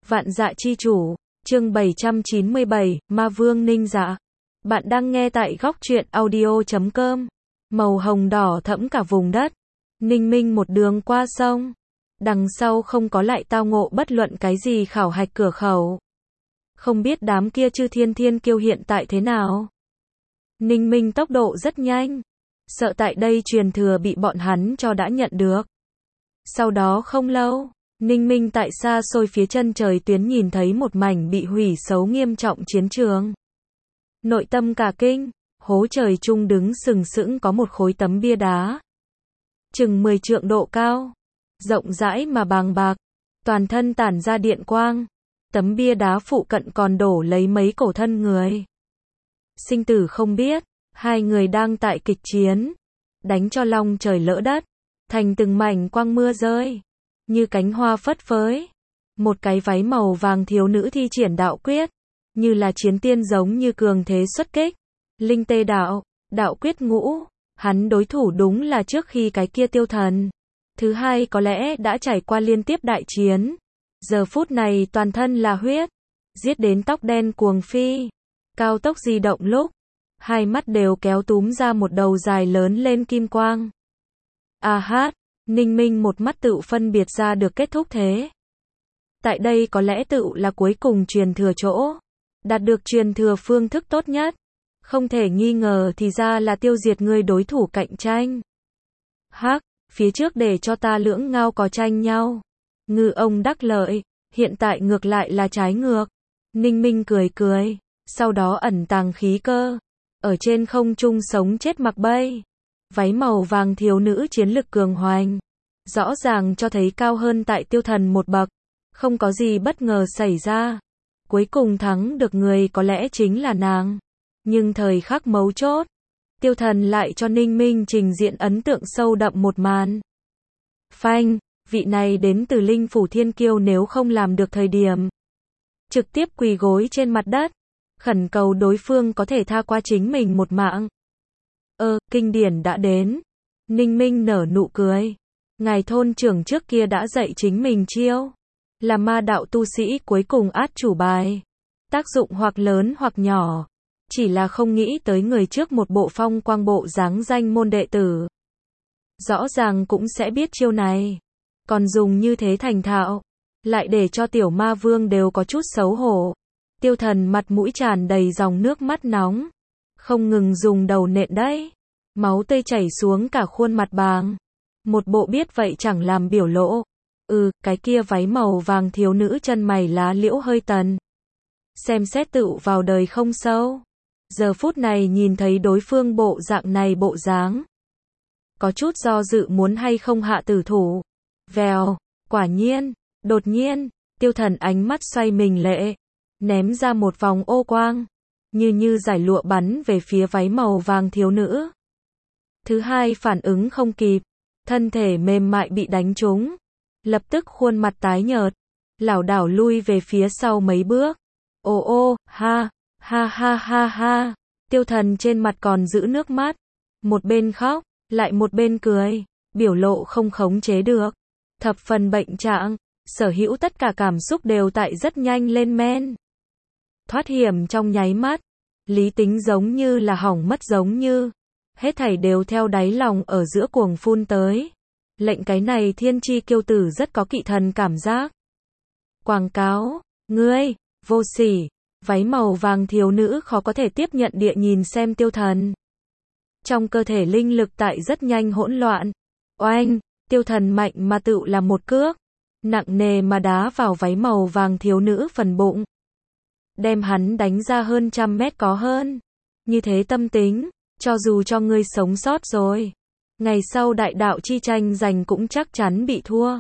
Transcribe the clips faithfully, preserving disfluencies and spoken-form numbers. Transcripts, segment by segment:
Vạn Dạ Chi Chủ, chương bảy trăm chín mươi bảy, Ma Vương Ninh Dạ. Bạn đang nghe tại góc truyện audio chấm com. Màu hồng đỏ thẫm cả vùng đất. Ninh Minh một đường qua sông. Đằng sau không có lại tao ngộ bất luận cái gì khảo hạch cửa khẩu. Không biết đám kia Chư Thiên Thiên Kiêu hiện tại thế nào. Ninh Minh tốc độ rất nhanh. Sợ tại đây truyền thừa bị bọn hắn cho đã nhận được. Sau đó không lâu, Ninh Minh tại xa xôi phía chân trời tuyến nhìn thấy một mảnh bị hủy xấu nghiêm trọng chiến trường. Nội tâm cả kinh, hố trời chung đứng sừng sững có một khối tấm bia đá. Chừng mười trượng độ cao, rộng rãi mà bàng bạc, toàn thân tản ra điện quang. Tấm bia đá phụ cận còn đổ lấy mấy cổ thân người. Sinh tử không biết, hai người đang tại kịch chiến, đánh cho long trời lỡ đất, thành từng mảnh quang mưa rơi, như cánh hoa phất phới. Một cái váy màu vàng thiếu nữ thi triển đạo quyết, như là chiến tiên giống như cường thế xuất kích. Linh tê đạo, đạo quyết ngũ, hắn đối thủ đúng là trước khi cái kia tiêu thần. Thứ hai có lẽ đã trải qua liên tiếp đại chiến. Giờ phút này toàn thân là huyết, giết đến tóc đen cuồng phi. Cao tốc di động lúc, hai mắt đều kéo túm ra một đầu dài lớn lên kim quang. A hát, Ninh Minh một mắt tự phân biệt ra được kết thúc thế. Tại đây có lẽ tự là cuối cùng truyền thừa chỗ. Đạt được truyền thừa phương thức tốt nhất. Không thể nghi ngờ thì ra là tiêu diệt người đối thủ cạnh tranh. Hắc, phía trước để cho ta lưỡng ngao có tranh nhau. Ngư ông đắc lợi, hiện tại ngược lại là trái ngược. Ninh Minh cười cười, sau đó ẩn tàng khí cơ. Ở trên không trung sống chết mặc bay. Váy màu vàng thiếu nữ chiến lực cường hoành. Rõ ràng cho thấy cao hơn tại tiêu thần một bậc. Không có gì bất ngờ xảy ra. Cuối cùng thắng được người có lẽ chính là nàng. Nhưng thời khắc mấu chốt, tiêu thần lại cho Ninh Minh trình diện ấn tượng sâu đậm một màn. Phanh, vị này đến từ Linh Phủ Thiên Kiêu nếu không làm được thời điểm. Trực tiếp quỳ gối trên mặt đất. Khẩn cầu đối phương có thể tha qua chính mình một mạng. Ơ, kinh điển đã đến. Ninh Minh nở nụ cười. Ngài thôn trưởng trước kia đã dạy chính mình chiêu. Là ma đạo tu sĩ cuối cùng át chủ bài. Tác dụng hoặc lớn hoặc nhỏ. Chỉ là không nghĩ tới người trước một bộ phong quang bộ dáng danh môn đệ tử. Rõ ràng cũng sẽ biết chiêu này. Còn dùng như thế thành thạo. Lại để cho tiểu ma vương đều có chút xấu hổ. Tiêu thần mặt mũi tràn đầy dòng nước mắt nóng. Không ngừng dùng đầu nện đấy. Máu tươi chảy xuống cả khuôn mặt bàng. Một bộ biết vậy chẳng làm biểu lộ. Ừ, cái kia váy màu vàng thiếu nữ chân mày lá liễu hơi tần. Xem xét tự vào đời không sâu. Giờ phút này nhìn thấy đối phương bộ dạng này bộ dáng. Có chút do dự muốn hay không hạ tử thủ. Vèo, quả nhiên, đột nhiên, tiêu thần ánh mắt xoay mình lệ. Ném ra một vòng ô quang. Như như giải lụa bắn về phía váy màu vàng thiếu nữ. Thứ hai phản ứng không kịp. Thân thể mềm mại bị đánh trúng. Lập tức khuôn mặt tái nhợt. Lảo đảo lui về phía sau mấy bước. Ô ô, ha, ha ha ha ha. Tiêu thần trên mặt còn giữ nước mắt. Một bên khóc, lại một bên cười. Biểu lộ không khống chế được. Thập phần bệnh trạng. Sở hữu tất cả cảm xúc đều tại rất nhanh lên men. Thoát hiểm trong nháy mắt. Lý tính giống như là hỏng mất giống như. Hết thảy đều theo đáy lòng ở giữa cuồng phun tới. Lệnh cái này thiên chi kiêu tử rất có kỵ thần cảm giác. Quảng cáo, ngươi, vô sỉ. Váy màu vàng thiếu nữ khó có thể tiếp nhận địa nhìn xem tiêu thần. Trong cơ thể linh lực tại rất nhanh hỗn loạn. Oanh, tiêu thần mạnh mà tự là một cước. Nặng nề mà đá vào váy màu vàng thiếu nữ phần bụng. Đem hắn đánh ra hơn trăm mét có hơn. Như thế tâm tính, cho dù cho ngươi sống sót rồi. Ngày sau đại đạo chi tranh giành cũng chắc chắn bị thua.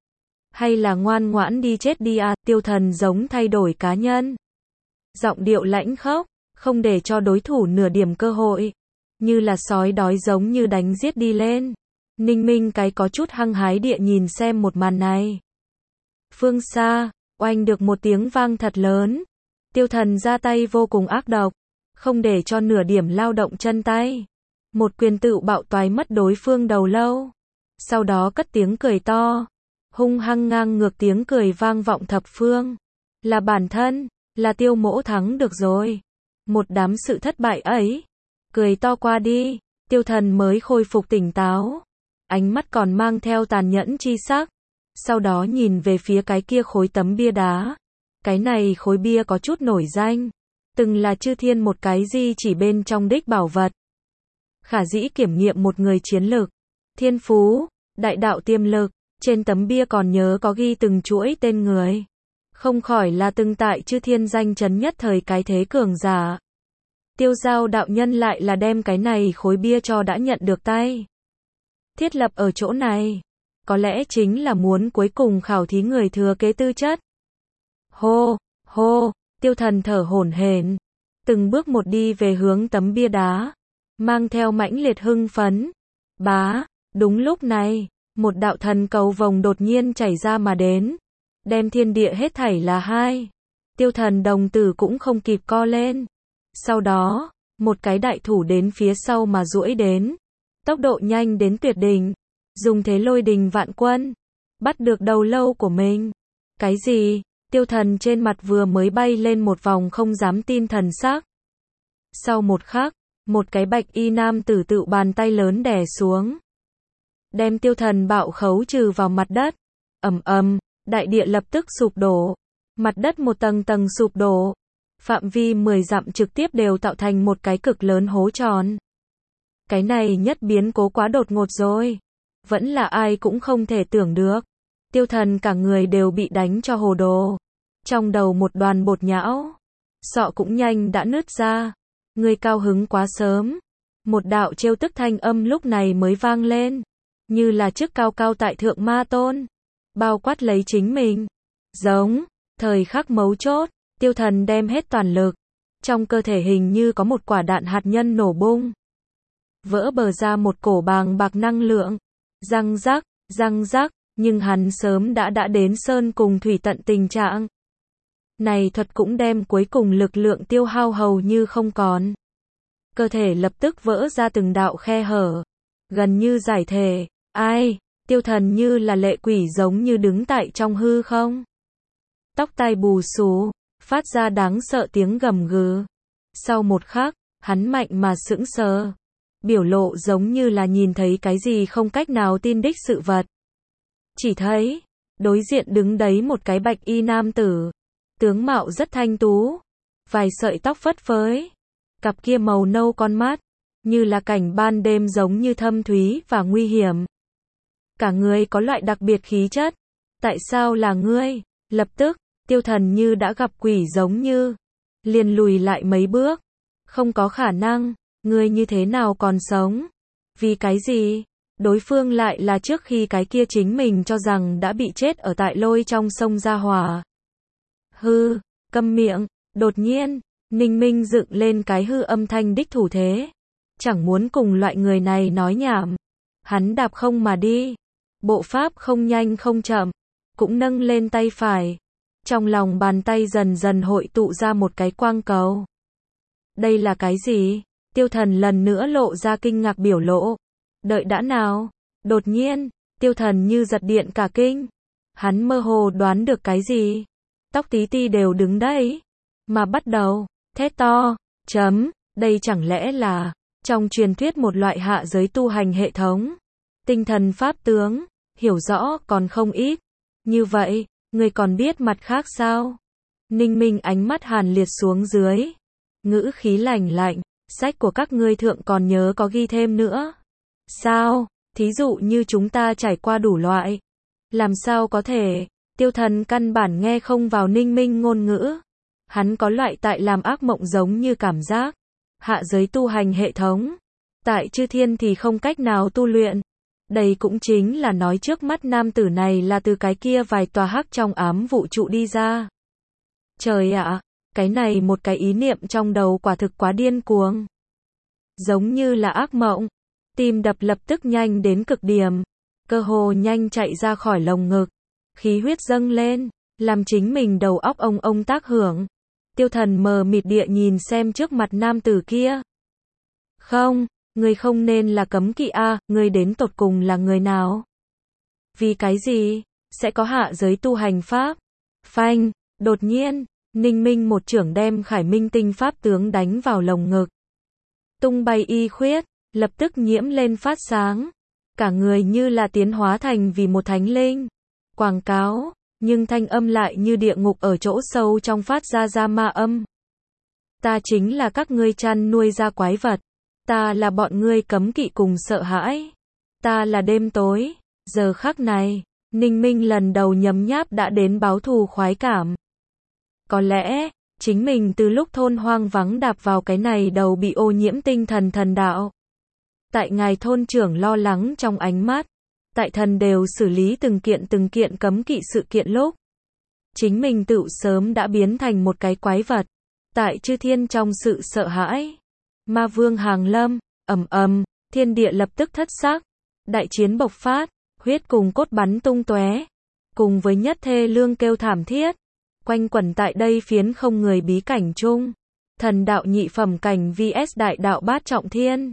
Hay là ngoan ngoãn đi chết đi à, tiêu thần giống thay đổi cá nhân. Giọng điệu lãnh khốc, không để cho đối thủ nửa điểm cơ hội. Như là sói đói giống như đánh giết đi lên. Ninh Minh cái có chút hăng hái địa nhìn xem một màn này. Phương xa, oanh được một tiếng vang thật lớn. Tiêu thần ra tay vô cùng ác độc. Không để cho nửa điểm lao động chân tay. Một quyền tự bạo toái mất đối phương đầu lâu. Sau đó cất tiếng cười to. Hung hăng ngang ngược tiếng cười vang vọng thập phương. Là bản thân, là Tiêu Mỗ thắng được rồi. Một đám sự thất bại ấy. Cười to qua đi, Tiêu Thần mới khôi phục tỉnh táo. Ánh mắt còn mang theo tàn nhẫn chi sắc. Sau đó nhìn về phía cái kia khối tấm bia đá. Cái này khối bia có chút nổi danh. Từng là chư thiên một cái di chỉ bên trong đích bảo vật. Khả dĩ kiểm nghiệm một người chiến lực, thiên phú, đại đạo tiềm lực. Trên tấm bia còn nhớ có ghi từng chuỗi tên người. Không khỏi là từng tại chư thiên danh chấn nhất thời cái thế cường giả. Tiêu Giao đạo nhân lại là đem cái này khối bia cho đã nhận được tay. Thiết lập ở chỗ này. Có lẽ chính là muốn cuối cùng khảo thí người thừa kế tư chất. Hô, hô, Tiêu Thần thở hổn hển, từng bước một đi về hướng tấm bia đá, mang theo mãnh liệt hưng phấn. Bá, đúng lúc này, một đạo thần cầu vồng đột nhiên chảy ra mà đến, đem thiên địa hết thảy là hai. Tiêu Thần đồng tử cũng không kịp co lên. Sau đó, một cái đại thủ đến phía sau mà duỗi đến, tốc độ nhanh đến tuyệt đỉnh, dùng thế lôi đình vạn quân, bắt được đầu lâu của mình. Cái gì? Tiêu Thần trên mặt vừa mới bay lên một vòng không dám tin thần sắc. Sau một khắc, một cái bạch y nam tử tự bàn tay lớn đè xuống, đem Tiêu Thần bạo khấu trừ vào mặt đất. Ầm ầm, đại địa lập tức sụp đổ, mặt đất một tầng tầng sụp đổ, phạm vi mười dặm trực tiếp đều tạo thành một cái cực lớn hố tròn. Cái này nhất biến cố quá đột ngột rồi, vẫn là ai cũng không thể tưởng được. Tiêu Thần cả người đều bị đánh cho hồ đồ, trong đầu một đoàn bột nhão, sọ cũng nhanh đã nứt ra. Ngươi cao hứng quá sớm. Một đạo trêu tức thanh âm lúc này mới vang lên, như là chức cao cao tại thượng ma tôn, bao quát lấy chính mình. Giống, thời khắc mấu chốt, Tiêu Thần đem hết toàn lực, trong cơ thể hình như có một quả đạn hạt nhân nổ bung, vỡ bờ ra một cổ bàng bạc năng lượng. Răng rắc, răng rắc, nhưng hắn sớm đã đã đến sơn cùng thủy tận tình trạng. Này thuật cũng đem cuối cùng lực lượng tiêu hao hầu như không còn. Cơ thể lập tức vỡ ra từng đạo khe hở, gần như giải thể. Ai? Tiêu Thần như là lệ quỷ giống như đứng tại trong hư không. Tóc tai bù xù, phát ra đáng sợ tiếng gầm gừ. Sau một khắc, hắn mạnh mà sững sờ, biểu lộ giống như là nhìn thấy cái gì không cách nào tin đích sự vật. Chỉ thấy, đối diện đứng đấy một cái bạch y nam tử, tướng mạo rất thanh tú, vài sợi tóc phất phới, cặp kia màu nâu con mắt, như là cảnh ban đêm giống như thâm thúy và nguy hiểm. Cả người có loại đặc biệt khí chất. Tại sao là ngươi? Lập tức, Tiêu Thần như đã gặp quỷ giống như, liền lùi lại mấy bước. Không có khả năng, ngươi như thế nào còn sống? Vì cái gì? Đối phương lại là trước khi cái kia chính mình cho rằng đã bị chết ở tại lôi trong sông ra hỏa. Hư, câm miệng. Đột nhiên, Ninh Minh dựng lên cái hư âm thanh đích thủ thế. Chẳng muốn cùng loại người này nói nhảm. Hắn đạp không mà đi. Bộ pháp không nhanh không chậm, cũng nâng lên tay phải. Trong lòng bàn tay dần dần hội tụ ra một cái quang cầu. Đây là cái gì? Tiêu Thần lần nữa lộ ra kinh ngạc biểu lộ. Đợi đã nào. Đột nhiên, Tiêu Thần như giật điện cả kinh. Hắn mơ hồ đoán được cái gì. Tóc tí ti đều đứng đấy, mà bắt đầu thét to. Chấm, đây chẳng lẽ là trong truyền thuyết một loại hạ giới tu hành hệ thống. Tinh thần pháp tướng, hiểu rõ còn không ít. Như vậy, người còn biết mặt khác sao? Ninh Minh ánh mắt hàn liệt xuống dưới, ngữ khí lạnh lạnh. Sách của các ngươi thượng còn nhớ có ghi thêm nữa. Sao? Thí dụ như chúng ta trải qua đủ loại. Làm sao có thể? Tiêu Thần căn bản nghe không vào Ninh Minh ngôn ngữ. Hắn có loại tại làm ác mộng giống như cảm giác. Hạ giới tu hành hệ thống. Tại chư thiên thì không cách nào tu luyện. Đây cũng chính là nói trước mắt nam tử này là từ cái kia vài tòa hắc trong ám vũ trụ đi ra. Trời ạ, cái này một cái ý niệm trong đầu quả thực quá điên cuồng. Giống như là ác mộng. Tim đập lập tức nhanh đến cực điểm. Cơ hồ nhanh chạy ra khỏi lồng ngực. Khí huyết dâng lên, làm chính mình đầu óc ông ông tác hưởng. Tiêu Thần mờ mịt địa nhìn xem trước mặt nam tử kia. Không, người không nên là cấm kỵ a, à, người đến tột cùng là người nào? Vì cái gì sẽ có hạ giới tu hành pháp? Phanh, Đột nhiên, Ninh Minh một chưởng đem Khải Minh tinh pháp tướng đánh vào lồng ngực. Tung bay y khuyết, lập tức nhiễm lên phát sáng. Cả người như là tiến hóa thành vì một thánh linh. Quảng cáo, nhưng thanh âm lại như địa ngục ở chỗ sâu trong phát ra ra ma âm. Ta chính là các ngươi chăn nuôi ra quái vật. Ta là bọn ngươi cấm kỵ cùng sợ hãi. Ta là đêm tối. Giờ khắc này, Ninh Minh lần đầu nhấm nháp đã đến báo thù khoái cảm. Có lẽ, chính mình từ lúc thôn hoang vắng đạp vào cái này đầu bị ô nhiễm tinh thần thần đạo. Tại ngài thôn trưởng lo lắng trong ánh mắt. Tại thần đều xử lý từng kiện từng kiện cấm kỵ sự kiện lúc. Chính mình tự sớm đã biến thành một cái quái vật. Tại chư thiên trong sự sợ hãi. Ma vương hàng lâm, ầm ầm, thiên địa lập tức thất sắc. Đại chiến bộc phát, huyết cùng cốt bắn tung tóe. Cùng với nhất thê lương kêu thảm thiết. Quanh quẩn tại đây phiến không người bí cảnh chung. Thần đạo nhị phẩm cảnh vs đại đạo bát trọng thiên.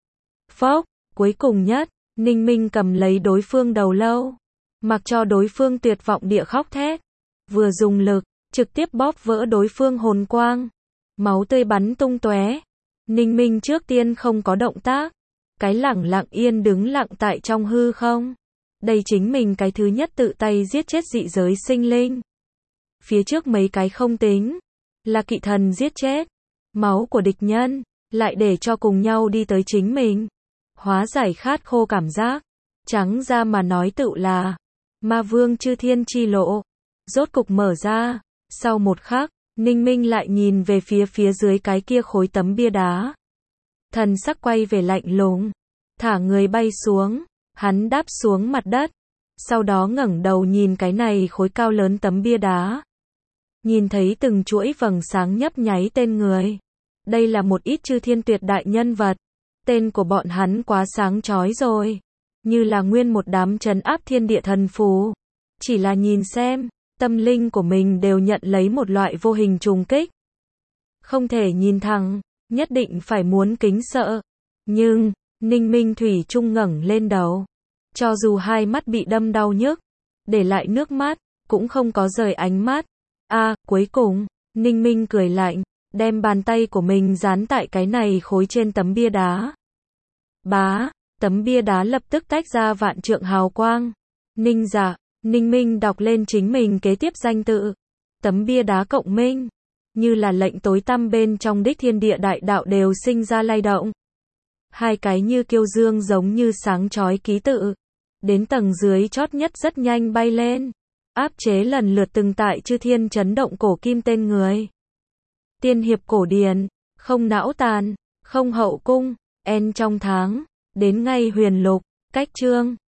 Phốc, cuối cùng nhất, Ninh Minh cầm lấy đối phương đầu lâu. Mặc cho đối phương tuyệt vọng địa khóc thét. Vừa dùng lực, trực tiếp bóp vỡ đối phương hồn quang. Máu tươi bắn tung tóe. Ninh Minh trước tiên không có động tác. Cái lẳng lặng yên đứng lặng tại trong hư không. Đây chính mình cái thứ nhất tự tay giết chết dị giới sinh linh. Phía trước mấy cái không tính. Là kỵ thần giết chết. Máu của địch nhân. Lại để cho cùng nhau đi tới chính mình. Hóa giải khát khô cảm giác. Trắng ra mà nói tự là. Ma vương chư thiên chi lộ. Rốt cục mở ra. Sau một khắc, Ninh Minh lại nhìn về phía phía dưới cái kia khối tấm bia đá. Thần sắc quay về lạnh lùng. Thả người bay xuống. Hắn đáp xuống mặt đất. Sau đó ngẩng đầu nhìn cái này khối cao lớn tấm bia đá. Nhìn thấy từng chuỗi vầng sáng nhấp nháy tên người. Đây là một ít chư thiên tuyệt đại nhân vật. Tên của bọn hắn quá sáng chói rồi. Như là nguyên một đám trấn áp thiên địa thần phù. Chỉ là nhìn xem, tâm linh của mình đều nhận lấy một loại vô hình trùng kích. Không thể nhìn thẳng, nhất định phải muốn kính sợ. Nhưng, Ninh Minh thủy chung ngẩng lên đầu. Cho dù hai mắt bị đâm đau nhức, để lại nước mắt, cũng không có rời ánh mắt. A, à, cuối cùng, Ninh Minh cười lạnh, đem bàn tay của mình dán tại cái này khối trên tấm bia đá. Bá, tấm bia đá lập tức tách ra vạn trượng hào quang. Ninh giả, Ninh Minh đọc lên chính mình kế tiếp danh tự. Tấm bia đá cộng minh, như là lệnh tối tăm bên trong đích thiên địa đại đạo đều sinh ra lay động. Hai cái như kiêu dương giống như sáng chói ký tự. Đến tầng dưới chót nhất rất nhanh bay lên. Áp chế lần lượt từng tại chư thiên chấn động cổ kim tên người. Tiên hiệp cổ điển, không não tàn, không hậu cung, en trong tháng, đến ngay huyền lục, cách chương.